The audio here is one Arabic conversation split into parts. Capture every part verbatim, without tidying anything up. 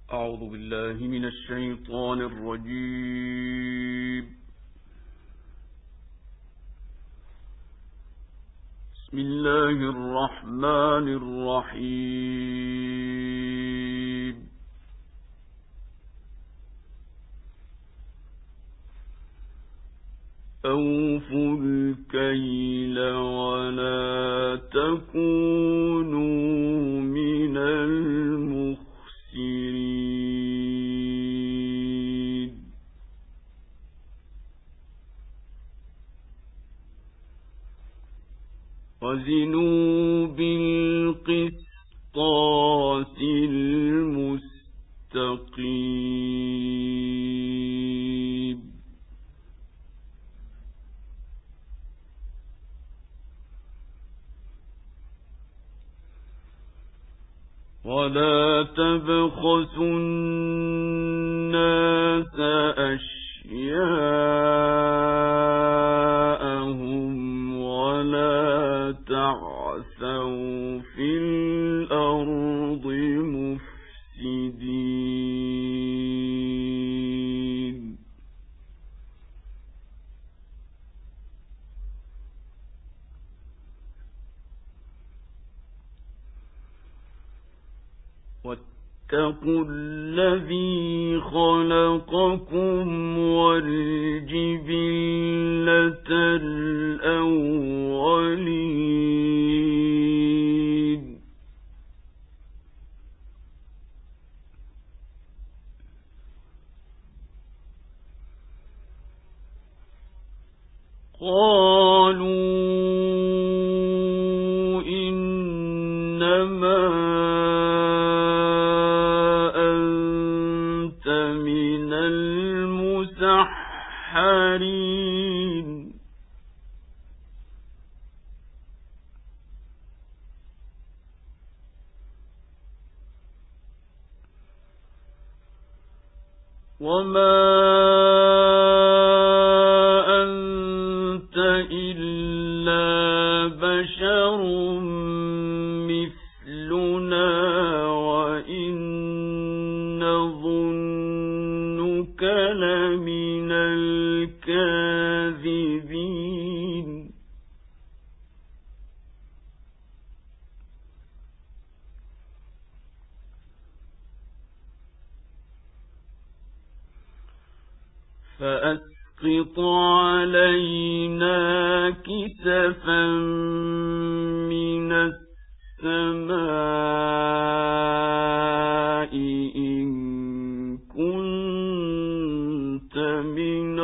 أعوذ بالله من الشيطان الرجيم. بسم الله الرحمن الرحيم. أوفوا الكيل ولا تكونوا من المخسرين. وزنوا بالقسطاس المستقيم. ولا تبخسوا الناس أشياءهم ولا تعثوا في الأرض مفسدين. واتقوا الذي خلقكم والجبلة الأولين. قالوا إنما من المسحرين. وما أنت إلا بشر مثلنا وإن نظنك لمن الكاذبين. فأسقط علينا كسفا من السماء إن كنت من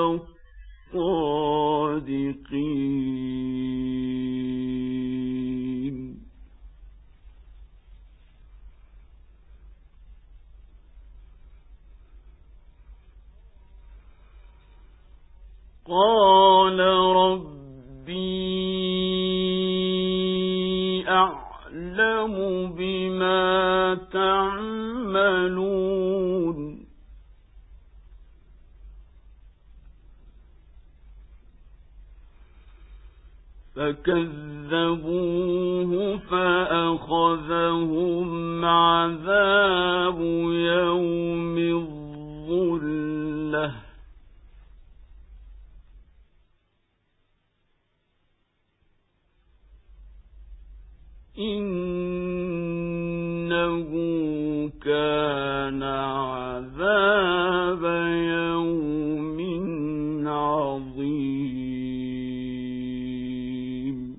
الصادقين. قال ربي أعلم بما تعملون. فكذبوه فأخذهم عذاب يوم الظلة. إنه كان عذاب يوم عظيم.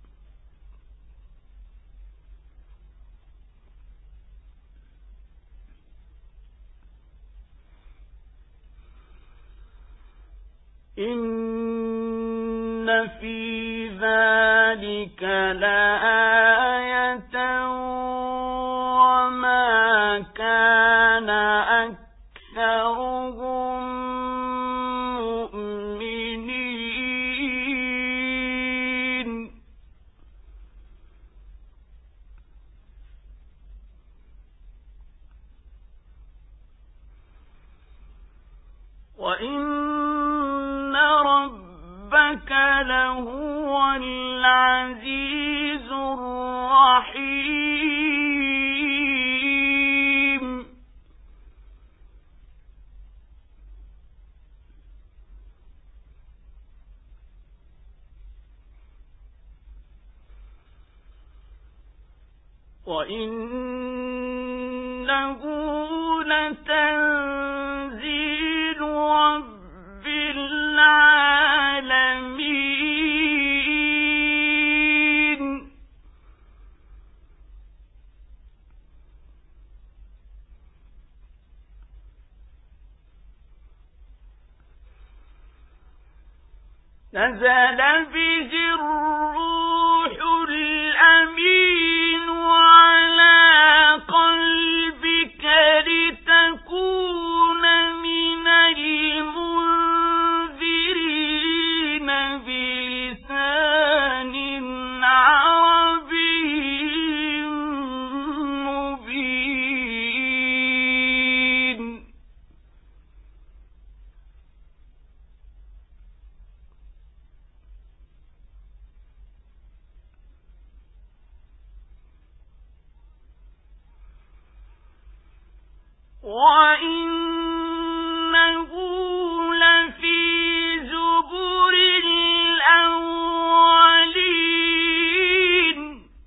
إن في ذلك لآية وما كان أكثرهم مؤمنين. وإن ربك لهو العزيز الرحيم. وإنه لتنزيل رب العالمين نزل به الروح الأمين على قلبك لتكون من المنذرين بلسان عربي مبين وَإِنَّهُ لَفِي زُبُرِ الْأَوَّلِينَ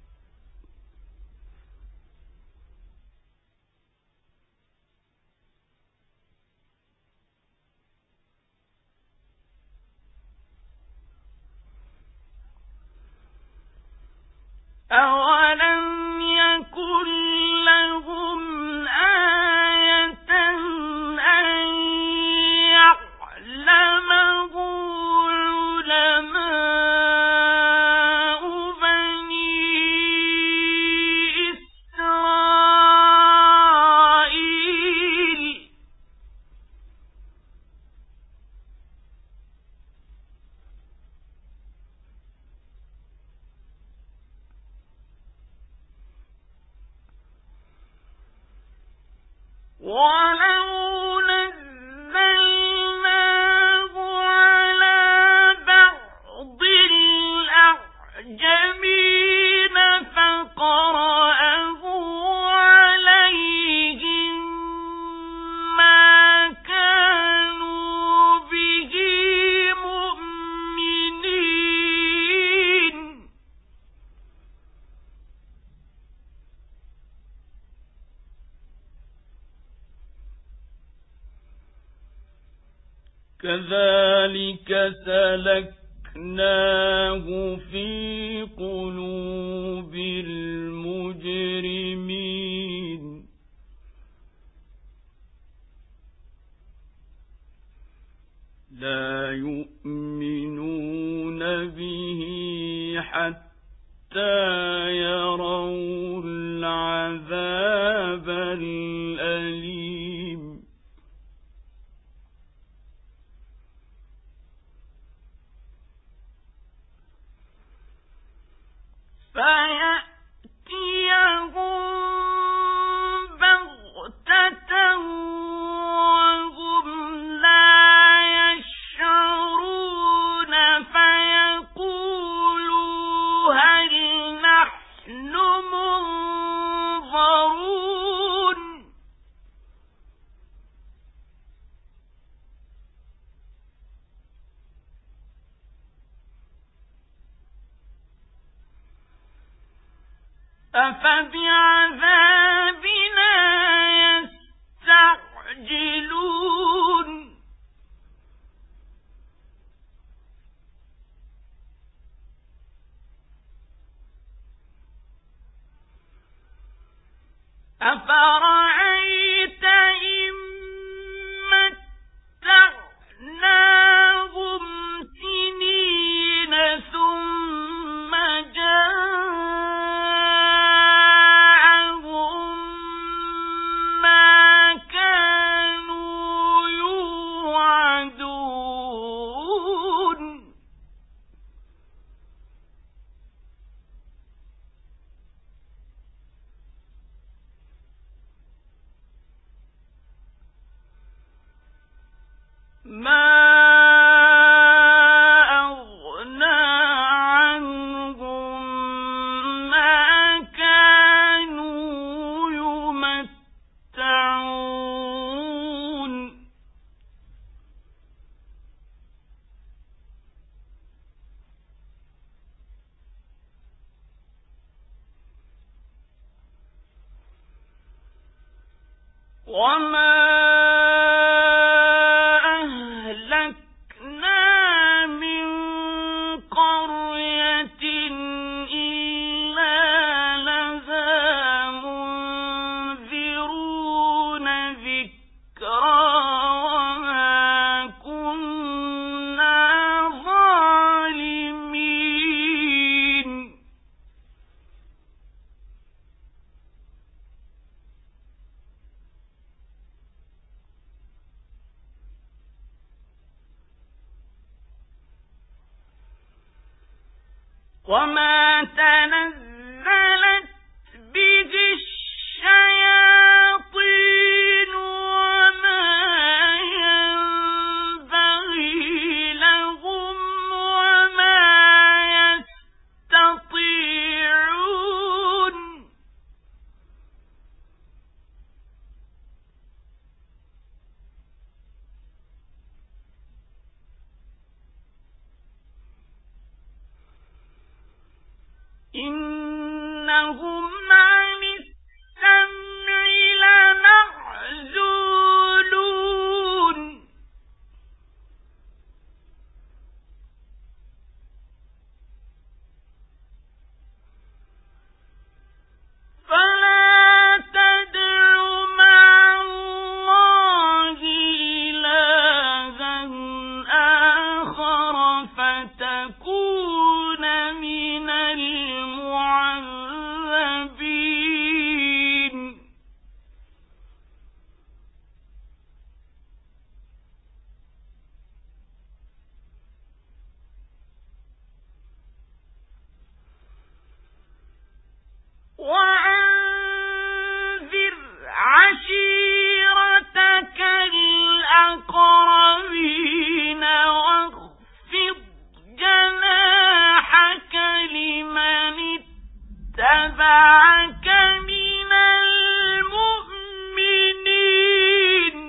أَوَلَمْ يَكُنْ لَهُمْ آيَةً أَن يَعْلَمَهُ عُلَمَاءُ بَنِي إِسْرَائِيلَ وَلَوْ نَزَّلْنَاهُ عَلَى بَعْضِ الْأَعْجَمِينَ فَقَرَأَهُ عَلَيْهِم مَّا كَانُوا بِهِ مُؤْمِنِينَ كَذَلِكَ سَلَكْنَاهُ فِي قُلُوبِ الْمُجْرِمِينَ لَا يُؤْمِنُونَ بِهِ حَتَّى يَرَوْا الْعَذَابَ الْأَلِيمَ فَيَأْتِيَهُم بَغْتَةً وَهُمْ لَا يَشْعُرُونَ فَيَقُولُوا هَلْ نَحْنُ مُنظَرُونَ أَفَبِعَذَابِنَا يَسْتَعْجِلُونَ أَفَرَأَيْتَ إِن مَّتَّعْنَاهُمْ سِنِينَ ثُمَّ جَاءَهُم مَّا كَانُوا يُوعَدُونَ وما وما تنزلت به الشياطين وما ينبغي لهم وما يستطيعون إنهم عن السمع لمعزولون فلا تدع مع الله إلها آخر فتكون من المعذبين وأنذر عشيرتك الأقربين واخفض جناحك لمن اتبعك من المؤمنين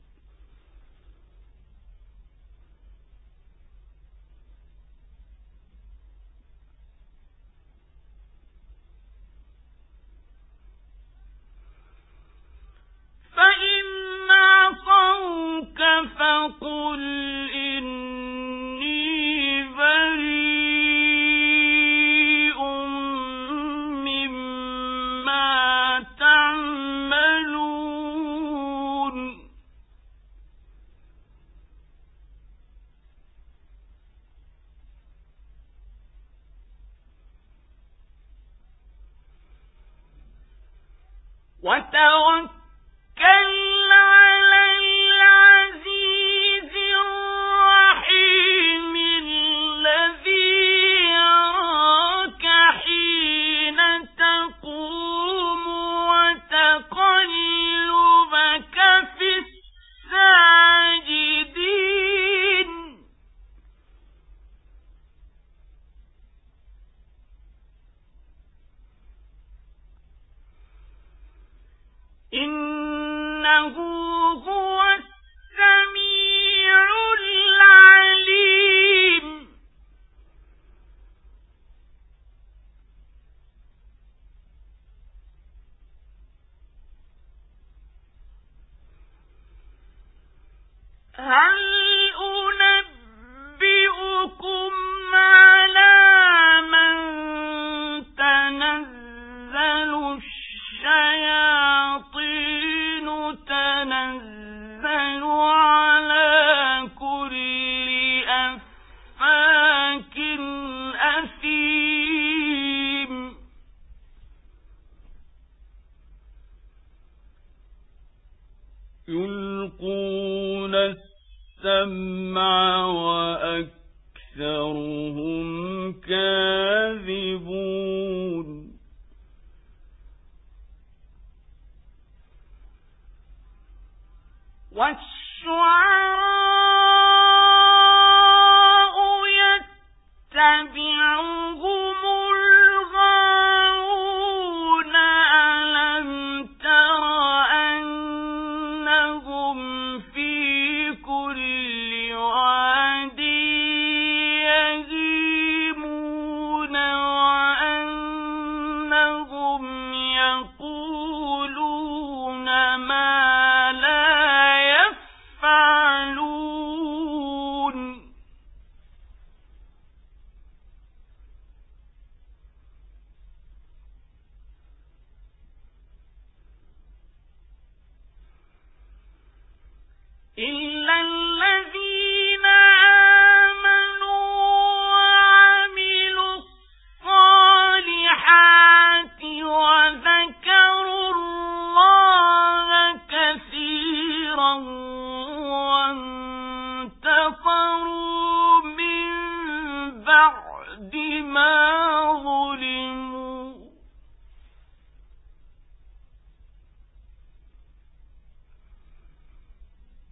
فإن عصوك فقل إني بريء مما تعملون وتوكل على العزيز الرحيم الذي يراك حين تقوم وتقلبك في الساجدين إنه هو السميع العليم هل أنبئكم على من تنزل الشياطين تنزل على كل أفاك أثيم يلقون السمع وأكثرهم كاذبون والشعراء يتبعهم الغاوون ألم تر أنهم في كل واد يهيمون وأنهم يقولون ما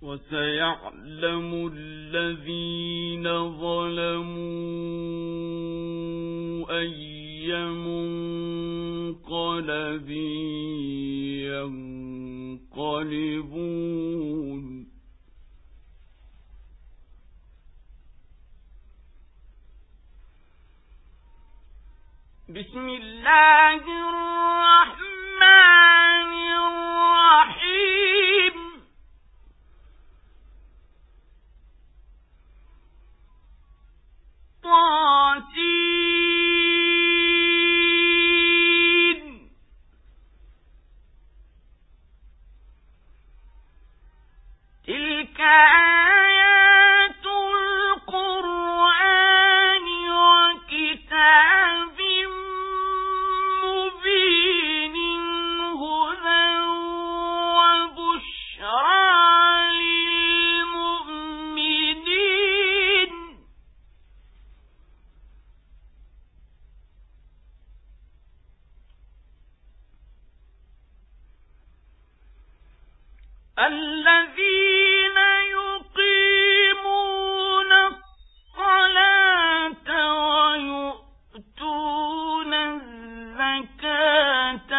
وسيعلم الذين ظلموا أي منقلب ينقلبون. بسم الله الرحمن الرحيم. طاسين تلك آيات القرآن وكتاب مبين هدى وبشرى للمؤمنين. الذين يقيمون الصلاة ويؤتون الزكاة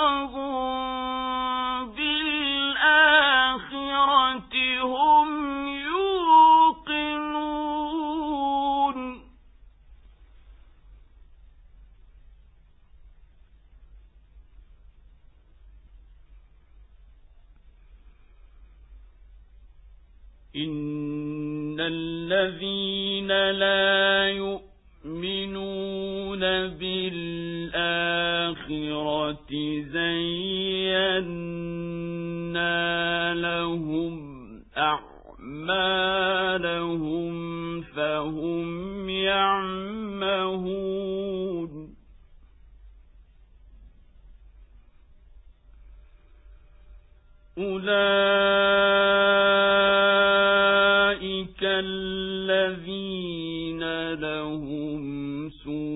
وهم بالآخرة هم يوقنون. إن الذين لا يؤمنون بالآخرة زينا لهم أعمالهم فهم يعمهون. أولئك الذين لهم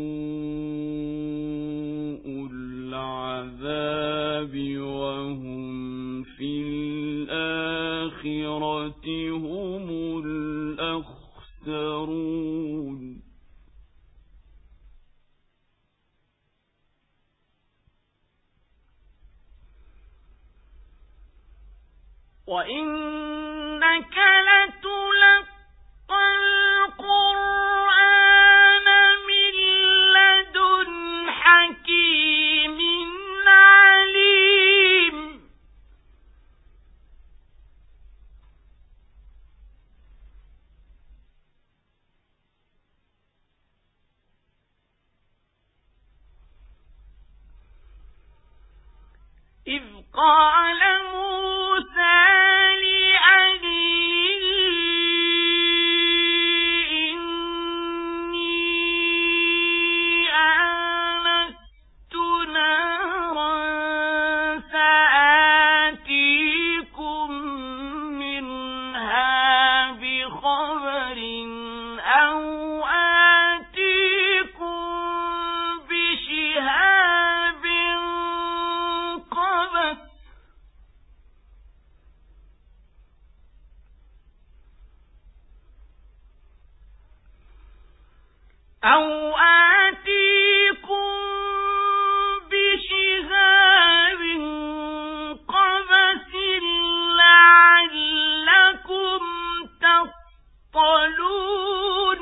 سوء العذاب وهم في الآخرة هم الأخسرون. وإنك لتلقى القرآن من لدن حكيم عليم. إذ قال موسى أو آتيكم بشهاب قبس لعلكم تصطلون.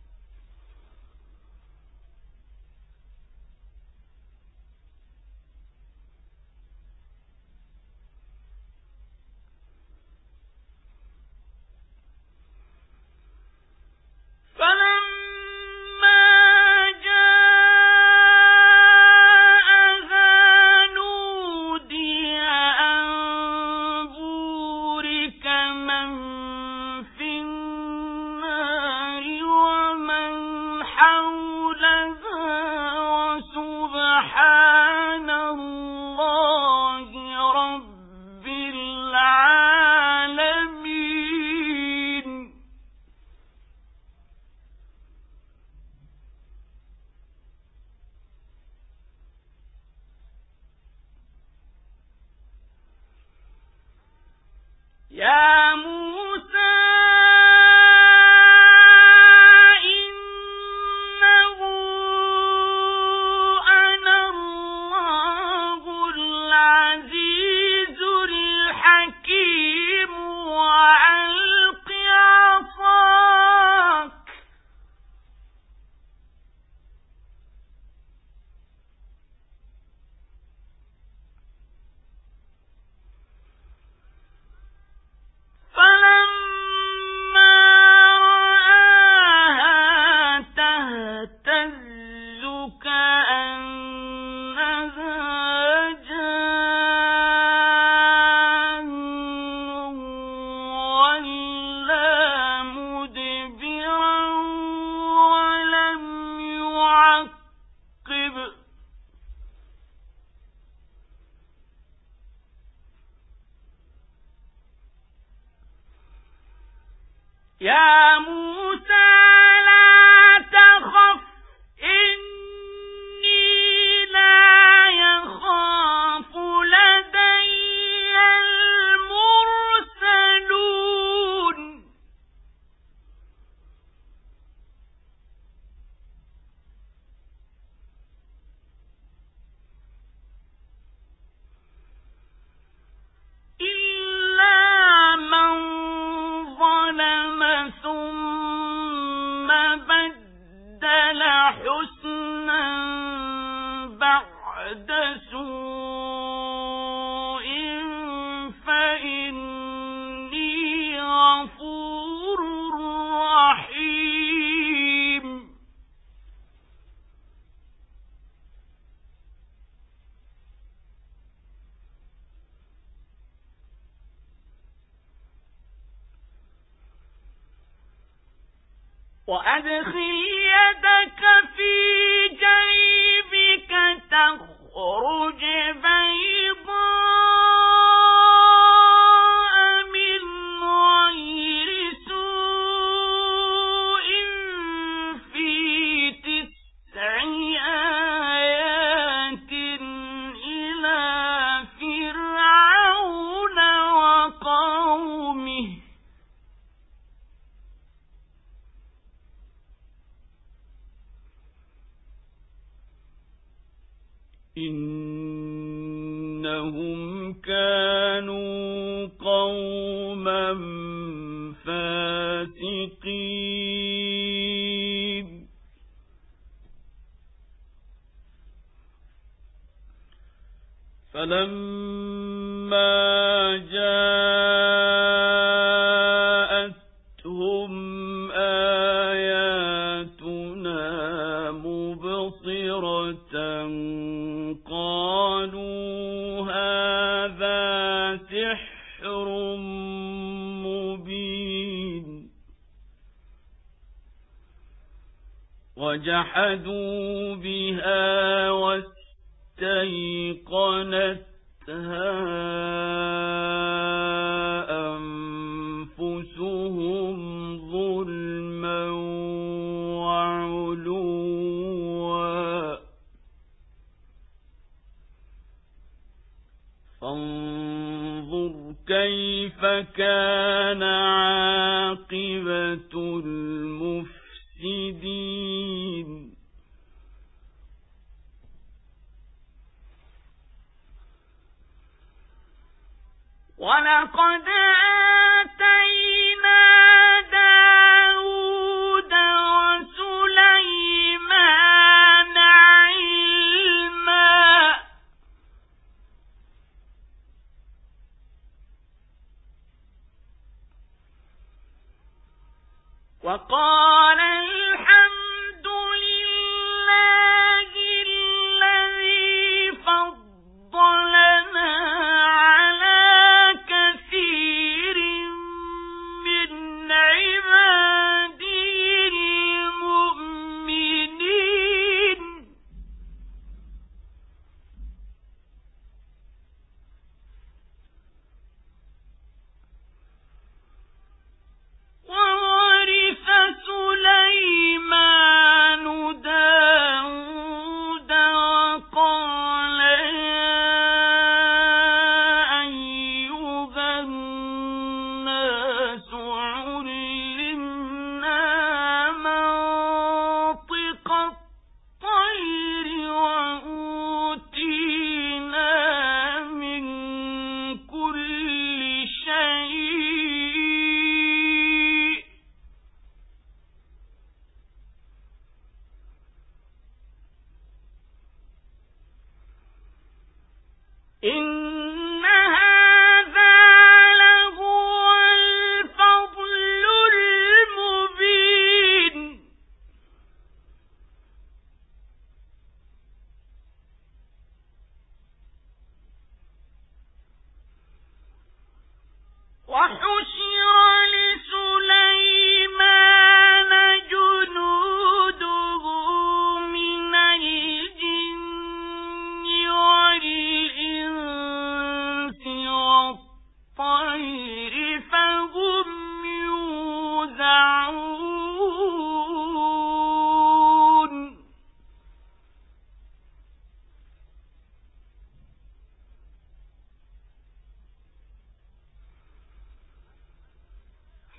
سبحان الله رب العالمين. يا موسى يا موسى لا تخف إني لا يخاف لدي المرسلون إلا من ظلم ثم بدل حسنا بعد سوء فإني غفور رحيم وأدخل يدك في جيبك تخرج بيضاء من غير سوء في تسع آيات إلى فرعون وقومه إنهم كانوا قوما فاسقين فلما جاءتهم آياتنا مبصرة قالوا هذا سحر مبين وجحدوا بها واستيقنتها أنفسهم ظلما وعلوا فانظر كيف كان عاقبة المفسدين ولقد آتينا داود وسليمان علما وقال الحمد لله الذي فضلنا على كثير من عباده المؤمنين وورث سليمان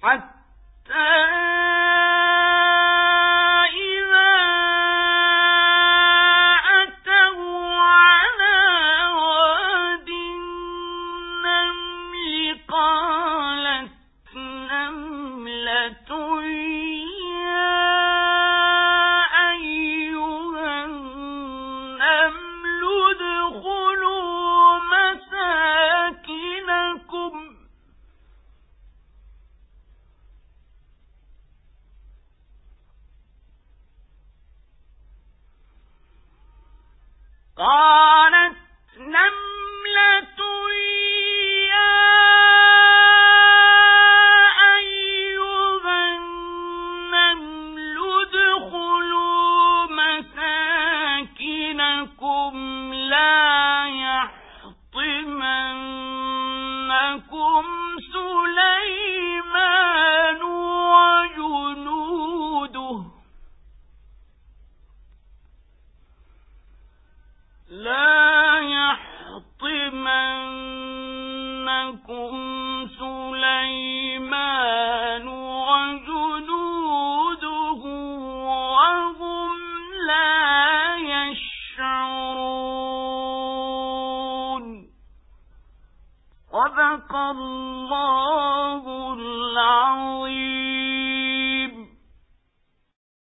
حتى قالت نملة يا أيها النمل ادخلوا مساكنكم لا يحطمنكم سليمان وجنوده لا يحطمنكم سليمان وجنوده وهم لا يشعرون. صدق الله